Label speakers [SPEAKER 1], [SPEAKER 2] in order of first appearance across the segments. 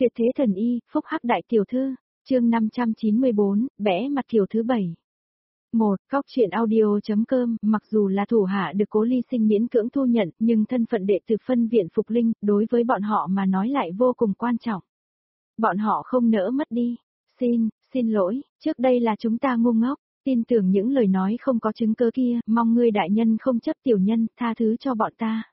[SPEAKER 1] Tuyệt thế thần y, phúc hắc đại tiểu thư, chương 594, bẽ mặt kiểu thứ 7. Góc truyện audio.com, mặc dù là thủ hạ được Cố Ly Sinh miễn cưỡng thu nhận, nhưng thân phận đệ tử phân viện Phục Linh, đối với bọn họ mà nói lại vô cùng quan trọng. Bọn họ không nỡ mất đi. Xin lỗi, trước đây là chúng ta ngu ngốc, tin tưởng những lời nói không có chứng cứ kia, mong ngươi đại nhân không chấp tiểu nhân, tha thứ cho bọn ta.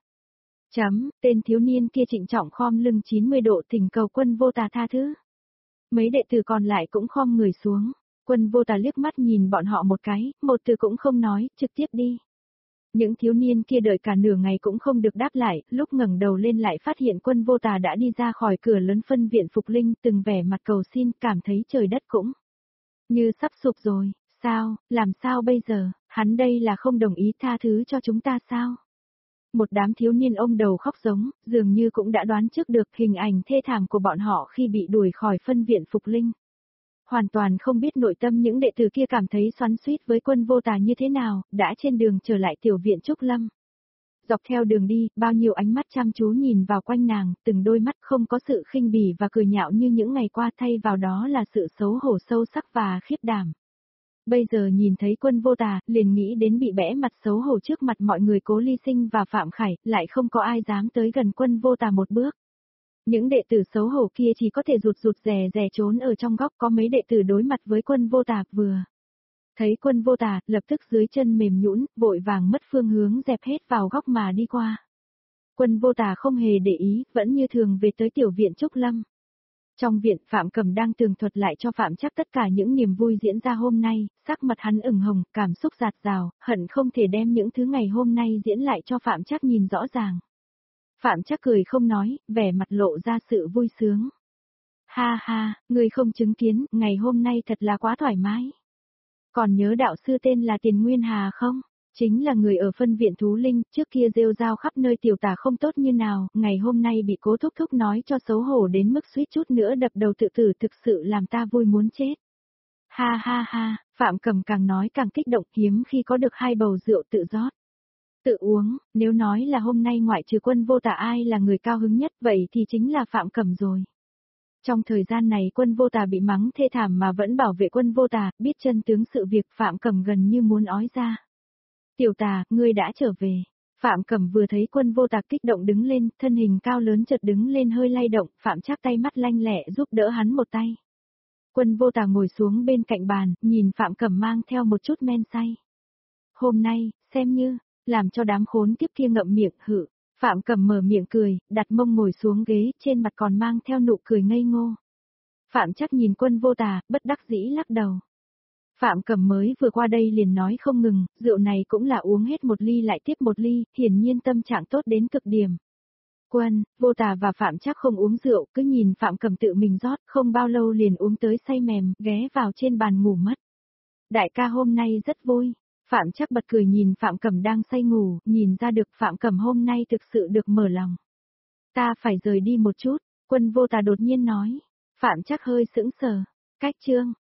[SPEAKER 1] Tên thiếu niên kia trịnh trọng khom lưng 90 độ thỉnh cầu Quân Vô Tà tha thứ. Mấy đệ tử còn lại cũng khom người xuống. Quân Vô Tà liếc mắt nhìn bọn họ một cái, một từ cũng không nói, trực tiếp đi. Những thiếu niên kia đợi cả nửa ngày cũng không được đáp lại, lúc ngẩng đầu lên lại phát hiện Quân Vô Tà đã đi ra khỏi cửa lớn phân viện Phục Linh, từng vẻ mặt cầu xin, cảm thấy trời đất cũng như sắp sụp rồi. Sao, làm sao bây giờ, hắn đây là không đồng ý tha thứ cho chúng ta sao? Một đám thiếu niên ôm đầu khóc giống, dường như cũng đã đoán trước được hình ảnh thê thảm của bọn họ khi bị đuổi khỏi phân viện Phục Linh. Hoàn toàn không biết nội tâm những đệ tử kia cảm thấy xoắn xuýt với Quân Vô Tà như thế nào, đã trên đường trở lại tiểu viện Trúc Lâm. Dọc theo đường đi, bao nhiêu ánh mắt chăm chú nhìn vào quanh nàng, từng đôi mắt không có sự khinh bỉ và cười nhạo như những ngày qua, thay vào đó là sự xấu hổ sâu sắc và khiếp đảm. Bây giờ nhìn thấy Quân Vô Tà, liền nghĩ đến bị bẽ mặt xấu hổ trước mặt mọi người Cố Ly Sinh và Phạm Khải, lại không có ai dám tới gần Quân Vô Tà một bước. Những đệ tử xấu hổ kia chỉ có thể rụt rè trốn ở trong góc, có mấy đệ tử đối mặt với Quân Vô Tà vừa thấy Quân Vô Tà, lập tức dưới chân mềm nhũn, vội vàng mất phương hướng dẹp hết vào góc mà đi qua. Quân Vô Tà không hề để ý, vẫn như thường về tới tiểu viện Trúc Lâm. Trong viện, Phạm Cầm đang tường thuật lại cho Phạm Trác tất cả những niềm vui diễn ra hôm nay, sắc mặt hắn ửng hồng, cảm xúc dạt dào, hận không thể đem những thứ ngày hôm nay diễn lại cho Phạm Trác nhìn rõ ràng. Phạm Trác cười không nói, vẻ mặt lộ ra sự vui sướng. Ha ha, ngươi không chứng kiến, ngày hôm nay thật là quá thoải mái. Còn nhớ đạo sư tên là Tiền Nguyên Hà không? Chính là người ở phân viện Thú Linh, trước kia rêu rao khắp nơi tiểu tả không tốt như nào, ngày hôm nay bị Cố Thúc Thúc nói cho xấu hổ đến mức suýt chút nữa đập đầu tự tử, thực sự làm ta vui muốn chết. Ha ha ha, Phạm Cầm càng nói càng kích động, hiếm khi có được 2 bầu rượu tự rót. Tự uống, nếu nói là hôm nay ngoại trừ Quân Vô Tà ai là người cao hứng nhất vậy thì chính là Phạm Cầm rồi. Trong thời gian này Quân Vô Tà bị mắng thê thảm mà vẫn bảo vệ Quân Vô Tà, biết chân tướng sự việc Phạm Cầm gần như muốn ói ra. Tiểu Tà, ngươi đã trở về. Phạm Cầm vừa thấy Quân Vô Tà kích động đứng lên, thân hình cao lớn chợt đứng lên hơi lay động, Phạm Trác tay mắt lanh lẹ giúp đỡ hắn một tay. Quân Vô Tà ngồi xuống bên cạnh bàn, nhìn Phạm Cầm mang theo một chút men say. Hôm nay, xem như làm cho đám khốn kiếp kia ngậm miệng hự. Phạm Cầm mở miệng cười, đặt mông ngồi xuống ghế, trên mặt còn mang theo nụ cười ngây ngô. Phạm Trác nhìn Quân Vô Tà, bất đắc dĩ lắc đầu. Phạm Cầm mới vừa qua đây liền nói không ngừng, rượu này cũng là uống hết một ly lại tiếp một ly, hiển nhiên tâm trạng tốt đến cực điểm. Quân Vô Tà và Phạm Trác không uống rượu, cứ nhìn Phạm Cầm tự mình rót, không bao lâu liền uống tới say mềm, ghé vào trên bàn ngủ mất. Đại ca hôm nay rất vui. Phạm Trác bật cười nhìn Phạm Cầm đang say ngủ, nhìn ra được Phạm Cầm hôm nay thực sự được mở lòng. Ta phải rời đi một chút, Quân Vô Tà đột nhiên nói. Phạm Trác hơi sững sờ. Cách chương